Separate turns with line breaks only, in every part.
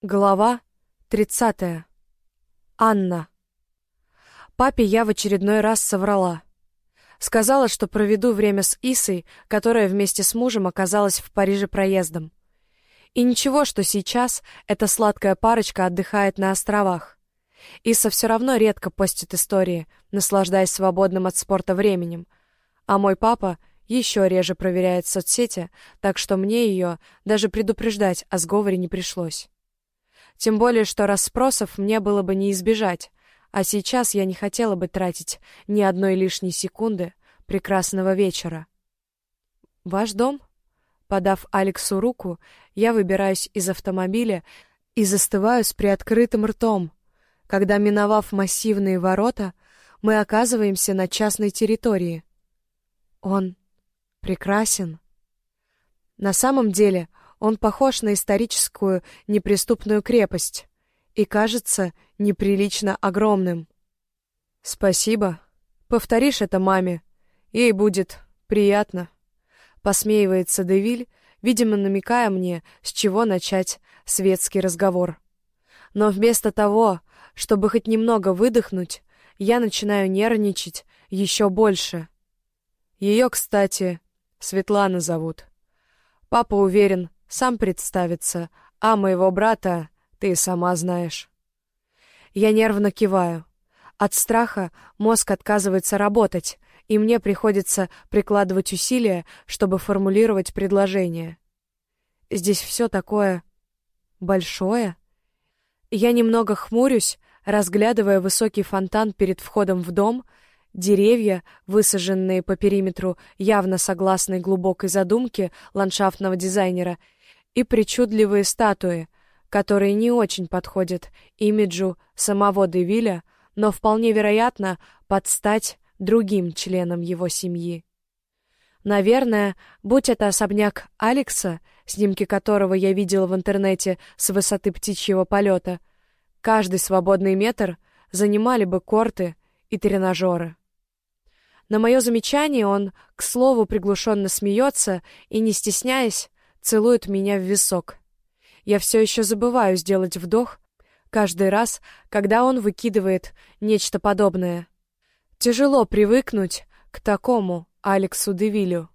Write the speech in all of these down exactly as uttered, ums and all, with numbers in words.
Глава тридцатая. Анна. Папе я в очередной раз соврала. Сказала, что проведу время с Исой, которая вместе с мужем оказалась в Париже проездом. И ничего, что сейчас эта сладкая парочка отдыхает на островах. Иса все равно редко постит истории, наслаждаясь свободным от спорта временем. А мой папа еще реже проверяет соцсети, так что мне ее даже предупреждать о сговоре не пришлось. Тем более, что расспросов мне было бы не избежать, а сейчас я не хотела бы тратить ни одной лишней секунды прекрасного вечера. «Ваш дом?» Подав Алексу руку, я выбираюсь из автомобиля и застываю с приоткрытым ртом, когда, миновав массивные ворота, мы оказываемся на частной территории. Он прекрасен. На самом деле он похож на историческую неприступную крепость и кажется неприлично огромным. «Спасибо. Повторишь это маме. Ей будет приятно», — посмеивается Девиль, видимо, намекая мне, с чего начать светский разговор. Но вместо того, чтобы хоть немного выдохнуть, я начинаю нервничать еще больше. Ее, кстати, Светлана зовут. Папа уверен, сам представится, а моего брата ты сама знаешь. Я нервно киваю. От страха мозг отказывается работать, и мне приходится прикладывать усилия, чтобы формулировать предложение. Здесь все такое большое. Я немного хмурюсь, разглядывая высокий фонтан перед входом в дом, деревья, высаженные по периметру явно согласной глубокой задумке ландшафтного дизайнера, и причудливые статуи, которые не очень подходят имиджу самого Девиля, но вполне вероятно под стать другим членам его семьи. Наверное, будь это особняк Алекса, снимки которого я видела в интернете с высоты птичьего полета, каждый свободный метр занимали бы корты и тренажеры. На мое замечание он, к слову, приглушенно смеется и, не стесняясь, целует меня в висок. Я все еще забываю сделать вдох каждый раз, когда он выкидывает нечто подобное. Тяжело привыкнуть к такому Алексу Девилю.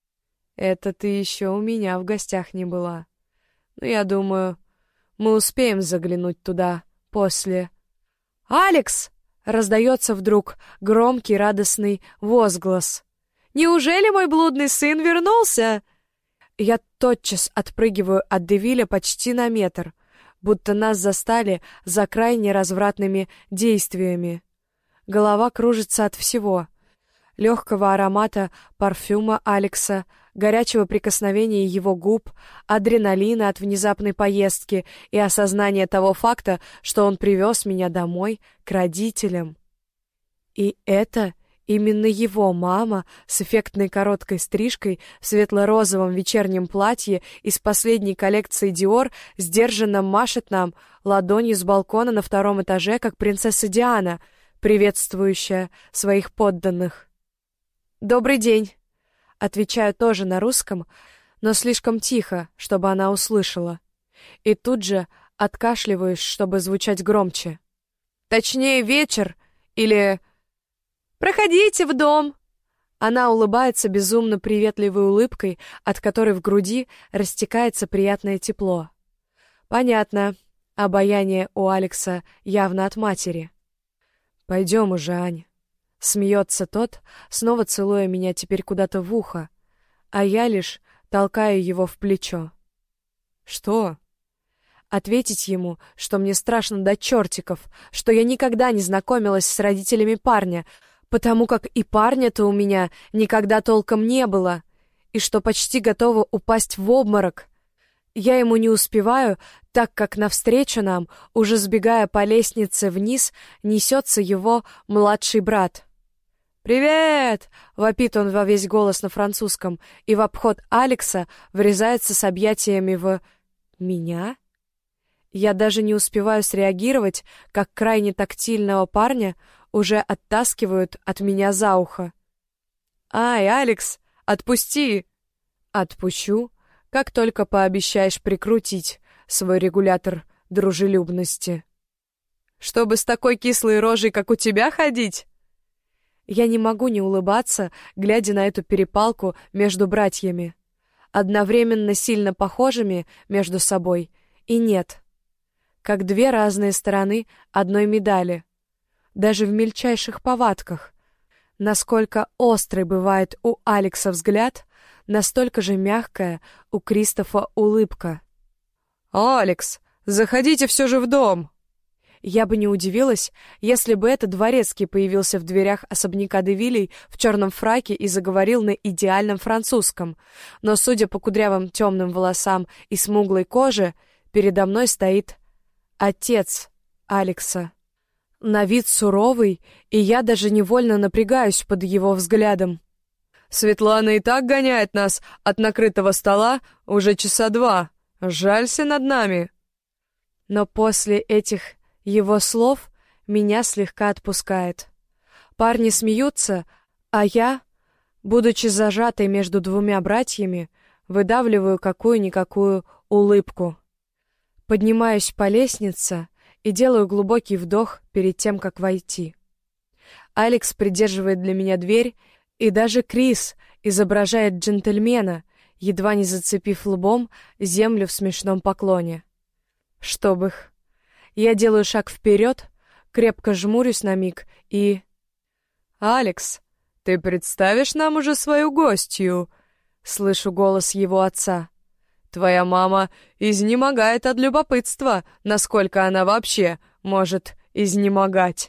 Это ты еще у меня в гостях не была. Но я думаю, мы успеем заглянуть туда после. «Алекс!» — раздается вдруг громкий радостный возглас. «Неужели мой блудный сын вернулся?» Я тотчас отпрыгиваю от Девиля почти на метр, будто нас застали за крайне развратными действиями. Голова кружится от всего. Легкого аромата парфюма Алекса, горячего прикосновения его губ, адреналина от внезапной поездки и осознания того факта, что он привез меня домой к родителям. И это именно его мама с эффектной короткой стрижкой в светло-розовом вечернем платье из последней коллекции Dior сдержанно машет нам ладонью с балкона на втором этаже, как принцесса Диана, приветствующая своих подданных. «Добрый день!» Отвечаю тоже на русском, но слишком тихо, чтобы она услышала. И тут же откашливаюсь, чтобы звучать громче. «Точнее, вечер или... проходите в дом!» Она улыбается безумно приветливой улыбкой, от которой в груди растекается приятное тепло. Понятно, обаяние у Алекса явно от матери. «Пойдем уже, Ань». Смеется тот, снова целуя меня теперь куда-то в ухо, а я лишь толкаю его в плечо. «Что?» Ответить ему, что мне страшно до чертиков, что я никогда не знакомилась с родителями парня, потому как и парня-то у меня никогда толком не было, и что почти готова упасть в обморок. Я ему не успеваю, так как навстречу нам, уже сбегая по лестнице вниз, несется его младший брат. «Привет!» — вопит он во весь голос на французском, и в обход Алекса врезается с объятиями в... меня? Я даже не успеваю среагировать, как крайне тактильного парня уже оттаскивают от меня за ухо. «Ай, Алекс, отпусти!» «Отпущу, как только пообещаешь прикрутить свой регулятор дружелюбности. «Чтобы с такой кислой рожей, как у тебя, ходить?» Я не могу не улыбаться, глядя на эту перепалку между братьями, одновременно сильно похожими между собой и нет, как две разные стороны одной медали, даже в мельчайших повадках. Насколько острый бывает у Алекса взгляд, настолько же мягкая у Кристофа улыбка. «Алекс, заходите все же в дом!» Я бы не удивилась, если бы этот дворецкий появился в дверях особняка де Виллей в черном фраке и заговорил на идеальном французском, но, судя по кудрявым темным волосам и смуглой коже, передо мной стоит отец Алекса. На вид суровый, и я даже невольно напрягаюсь под его взглядом. «Светлана и так гоняет нас от накрытого стола уже часа два. Жалься над нами!» Но после этих его слов меня слегка отпускает. Парни смеются, а я, будучи зажатой между двумя братьями, выдавливаю какую-никакую улыбку. Поднимаюсь по лестнице и делаю глубокий вдох перед тем, как войти. Алекс придерживает для меня дверь, и даже Крис изображает джентльмена, едва не зацепив лбом землю в смешном поклоне. Чтоб их. Я делаю шаг вперед, крепко жмурюсь на миг и... «Алекс, ты представишь нам уже свою гостью?» Слышу голос его отца. «Твоя мама изнемогает от любопытства, насколько она вообще может изнемогать».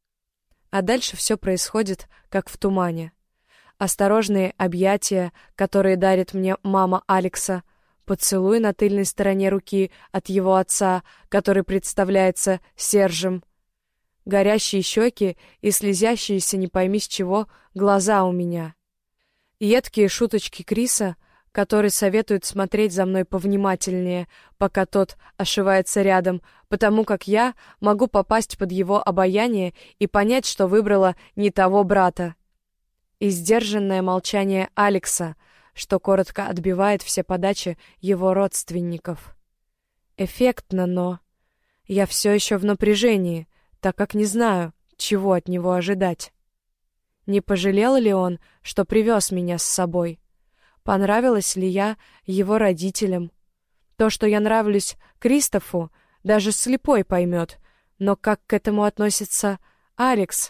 А дальше все происходит, как в тумане. Осторожные объятия, которые дарит мне мама Алекса, поцелуй на тыльной стороне руки от его отца, который представляется Сержем, горящие щеки и слезящиеся не пойми с чего глаза у меня. Едкие шуточки Криса, который советует смотреть за мной повнимательнее, пока тот ошивается рядом, потому как я могу попасть под его обаяние и понять, что выбрала не того брата. И сдержанное молчание Алекса, что коротко отбивает все подачи его родственников. Эффектно, но я все еще в напряжении, так как не знаю, чего от него ожидать. Не пожалел ли он, что привез меня с собой? Понравилась ли я его родителям? То, что я нравлюсь Кристофу, даже слепой поймет, но как к этому относится Алекс?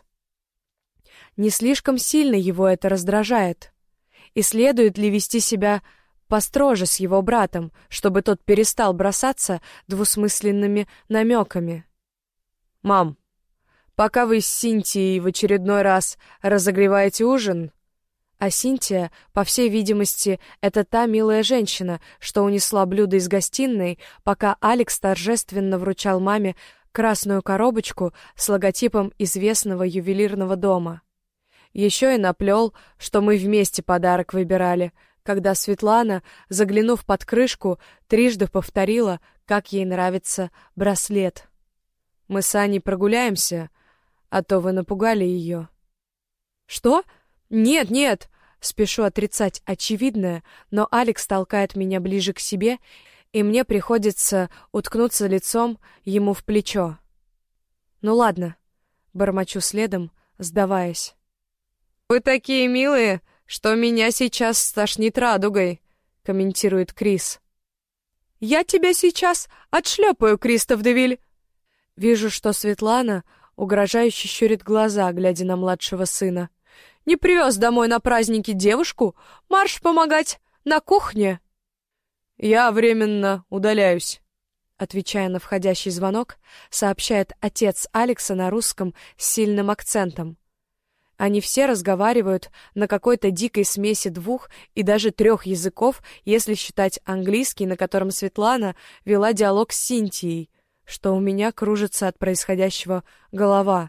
Не слишком сильно его это раздражает? И следует ли вести себя построже с его братом, чтобы тот перестал бросаться двусмысленными намеками? «Мам, пока вы с Синтией в очередной раз разогреваете ужин...» А Синтия, по всей видимости, это та милая женщина, что унесла блюдо из гостиной, пока Алекс торжественно вручал маме красную коробочку с логотипом известного ювелирного дома. Еще и наплел, что мы вместе подарок выбирали, когда Светлана, заглянув под крышку, трижды повторила, как ей нравится браслет. «Мы с Аней прогуляемся, а то вы напугали ее». «Что? Нет, нет!» Спешу отрицать очевидное, но Алекс толкает меня ближе к себе, и мне приходится уткнуться лицом ему в плечо. «Ну ладно», — бормочу следом, сдаваясь. «Вы такие милые, что меня сейчас стошнит радугой», — комментирует Крис. «Я тебя сейчас отшлепаю, Кристоф де Виль». Вижу, что Светлана угрожающе щурит глаза, глядя на младшего сына. «Не привез домой на праздники девушку? Марш помогать на кухне!» «Я временно удаляюсь», — отвечая на входящий звонок, сообщает отец Алекса на русском с сильным акцентом. Они все разговаривают на какой-то дикой смеси двух и даже трех языков, если считать английский, на котором Светлана вела диалог с Синтией, что у меня кружится от происходящего голова.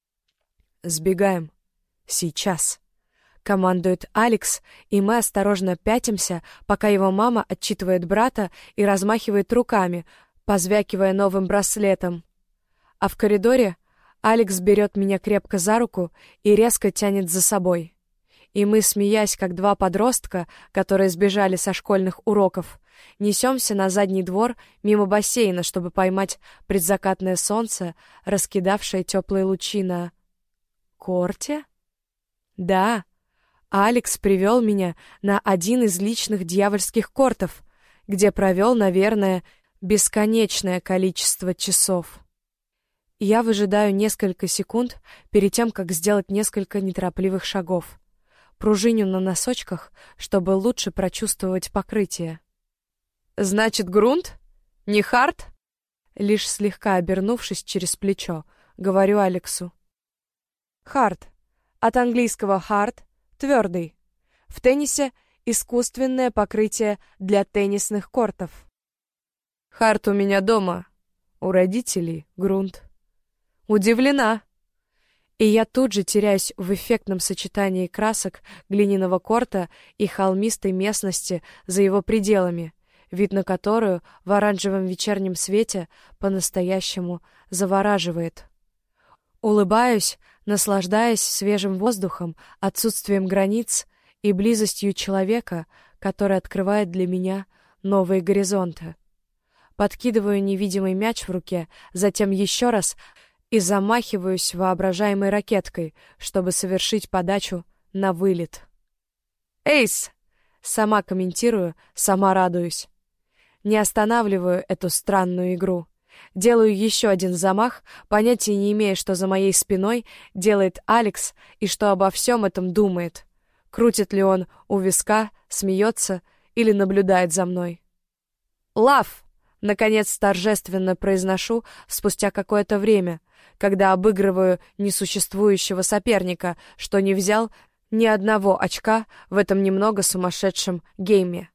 «Сбегаем. Сейчас», — командует Алекс, и мы осторожно пятимся, пока его мама отчитывает брата и размахивает руками, позвякивая новым браслетом. А в коридоре Алекс берет меня крепко за руку и резко тянет за собой. И мы, смеясь, как два подростка, которые сбежали со школьных уроков, несемся на задний двор мимо бассейна, чтобы поймать предзакатное солнце, раскидавшее теплые лучи на... корте? Да, Алекс привел меня на один из личных дьявольских кортов, где провел, наверное, бесконечное количество часов. Я выжидаю несколько секунд перед тем, как сделать несколько неторопливых шагов. Пружиню на носочках, чтобы лучше прочувствовать покрытие. «Значит, грунт? Не хард?» Лишь слегка обернувшись через плечо, говорю Алексу. «Хард. От английского hard — твердый. В теннисе — искусственное покрытие для теннисных кортов. Хард у меня дома. У родителей грунт». Удивлена. И я тут же теряюсь в эффектном сочетании красок глиняного корта и холмистой местности за его пределами, вид на которую в оранжевом вечернем свете по-настоящему завораживает. Улыбаюсь, наслаждаясь свежим воздухом, отсутствием границ и близостью человека, который открывает для меня новые горизонты. Подкидываю невидимый мяч в руке, затем еще раз и замахиваюсь воображаемой ракеткой, чтобы совершить подачу на вылет. «Эйс!» — сама комментирую, сама радуюсь. Не останавливаю эту странную игру. Делаю еще один замах, понятия не имея, что за моей спиной делает Алекс и что обо всем этом думает. Крутит ли он у виска, смеется или наблюдает за мной. «Лав!» — наконец торжественно произношу спустя какое-то время, когда обыгрываю несуществующего соперника, что не взял ни одного очка в этом немного сумасшедшем гейме.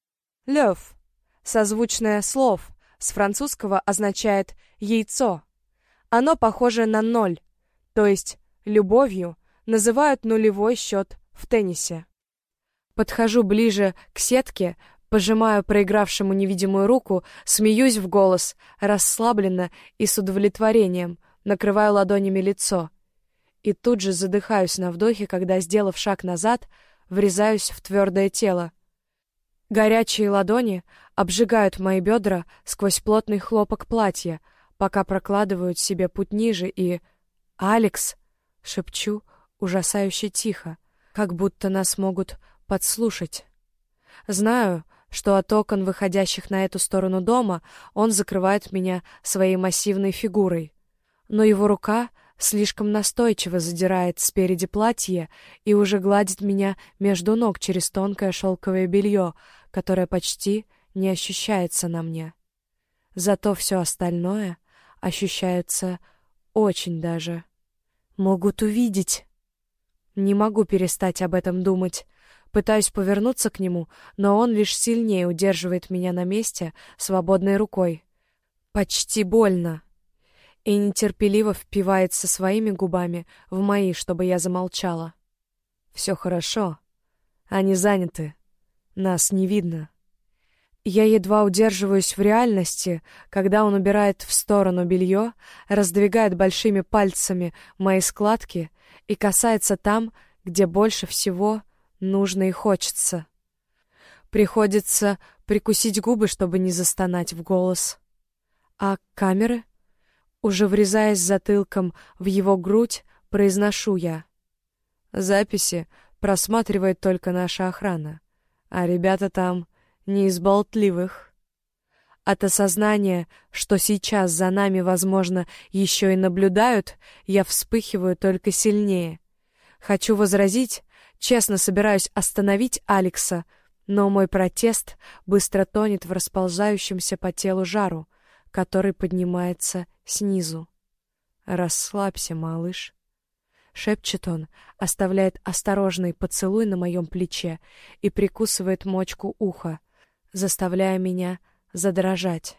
«Лёв» — созвучное слов, с французского означает «яйцо». Оно похоже на ноль, то есть любовью называют нулевой счет в теннисе. Подхожу ближе к сетке, пожимаю проигравшему невидимую руку, смеюсь в голос, расслабленно и с удовлетворением, накрываю ладонями лицо. И тут же задыхаюсь на вдохе, когда, сделав шаг назад, врезаюсь в твердое тело. Горячие ладони обжигают мои бедра сквозь плотный хлопок платья, пока прокладывают себе путь ниже, и... «Алекс!» — шепчу ужасающе тихо, как будто нас могут подслушать. Знаю, что от окон, выходящих на эту сторону дома, он закрывает меня своей массивной фигурой. Но его рука слишком настойчиво задирает спереди платье и уже гладит меня между ног через тонкое шелковое белье, которое почти не ощущается на мне. Зато все остальное ощущается очень даже. Могут увидеть. Не могу перестать об этом думать. Пытаюсь повернуться к нему, но он лишь сильнее удерживает меня на месте свободной рукой. Почти больно. И нетерпеливо впивается своими губами в мои, чтобы я замолчала. Все хорошо. Они заняты. Нас не видно. Я едва удерживаюсь в реальности, когда он убирает в сторону белье, раздвигает большими пальцами мои складки и касается там, где больше всего нужно и хочется. Приходится прикусить губы, чтобы не застонать в голос. А камеры? Уже врезаясь затылком в его грудь, произношу я. Записи просматривает только наша охрана, а ребята там не из болтливых. От осознания, что сейчас за нами, возможно, еще и наблюдают, я вспыхиваю только сильнее. Хочу возразить, честно собираюсь остановить Алекса, но мой протест быстро тонет в расползающемся по телу жару, который поднимается снизу. «Расслабься, малыш», — шепчет он, оставляет осторожный поцелуй на моем плече и прикусывает мочку уха, заставляя меня задрожать.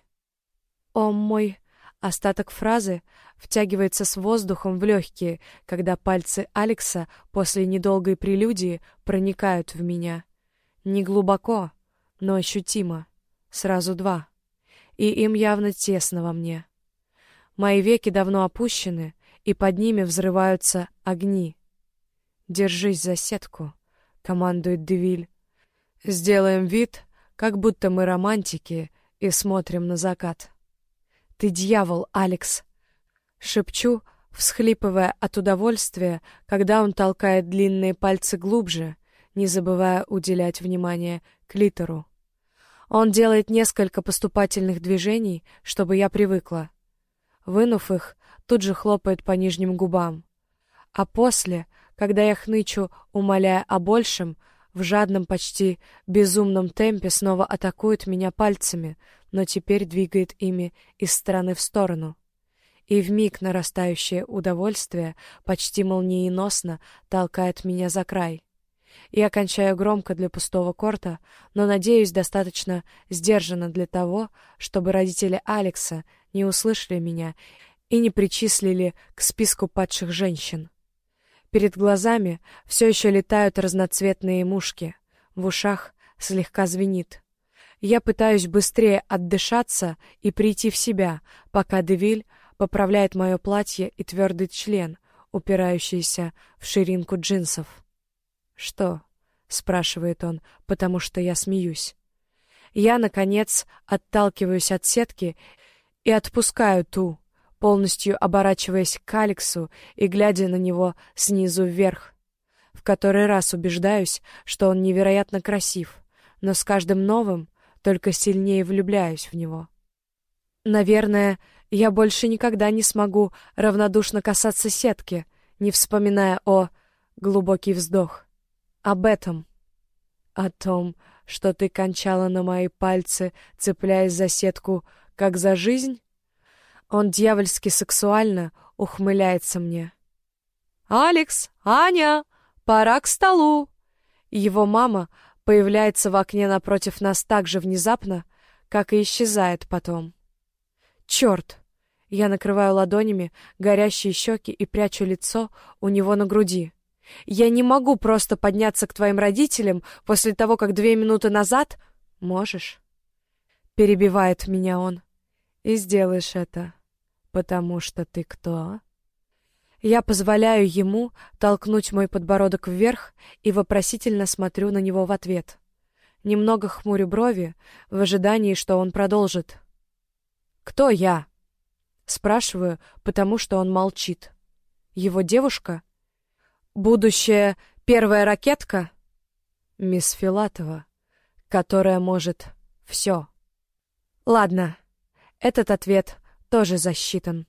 «О мой...» Остаток фразы втягивается с воздухом в легкие, когда пальцы Алекса после недолгой прелюдии проникают в меня. Не глубоко, но ощутимо. Сразу два. И им явно тесно во мне. Мои веки давно опущены, и под ними взрываются огни. «Держись за сетку», — командует Девиль. «Сделаем вид, как будто мы романтики и смотрим на закат». «Ты дьявол, Алекс!» — шепчу, всхлипывая от удовольствия, когда он толкает длинные пальцы глубже, не забывая уделять внимание клитору. Он делает несколько поступательных движений, чтобы я привыкла. Вынув их, тут же хлопает по нижним губам. А после, когда я хнычу, умоляя о большем, в жадном, почти безумном темпе снова атакует меня пальцами, но теперь двигает ими из стороны в сторону. И вмиг нарастающее удовольствие почти молниеносно толкает меня за край. Я кончаю громко для пустого корта, но, надеюсь, достаточно сдержанно для того, чтобы родители Алекса не услышали меня и не причислили к списку падших женщин. Перед глазами все еще летают разноцветные мушки, в ушах слегка звенит. Я пытаюсь быстрее отдышаться и прийти в себя, пока Девиль поправляет мое платье и твердый член, упирающийся в ширинку джинсов. «Что?» — спрашивает он, потому что я смеюсь. Я, наконец, отталкиваюсь от сетки и отпускаю ту, полностью оборачиваясь к Алексу и глядя на него снизу вверх. В который раз убеждаюсь, что он невероятно красив, но с каждым новым только сильнее влюбляюсь в него. Наверное, я больше никогда не смогу равнодушно касаться сетки, не вспоминая о... Глубокий вздох. Об этом. О том, что ты кончала на мои пальцы, цепляясь за сетку, как за жизнь? Он дьявольски сексуально ухмыляется мне. «Алекс! Аня! Пора к столу!» Его мама появляется в окне напротив нас так же внезапно, как и исчезает потом. «Черт!» Я накрываю ладонями горящие щеки и прячу лицо у него на груди. «Я не могу просто подняться к твоим родителям после того, как две минуты назад...» «Можешь?» Перебивает меня он. «И сделаешь это, потому что ты кто?» Я позволяю ему толкнуть мой подбородок вверх и вопросительно смотрю на него в ответ. Немного хмурю брови в ожидании, что он продолжит. «Кто я?» Спрашиваю, потому что он молчит. «Его девушка? Будущая первая ракетка?» «Мисс Филатова, которая может все». Ладно, этот ответ тоже засчитан.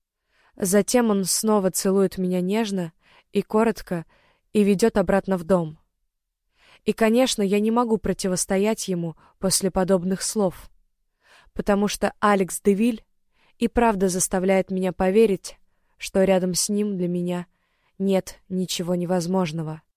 Затем он снова целует меня нежно и коротко и ведет обратно в дом. И, конечно, я не могу противостоять ему после подобных слов, потому что Алекс Девиль и правда заставляет меня поверить, что рядом с ним для меня нет ничего невозможного.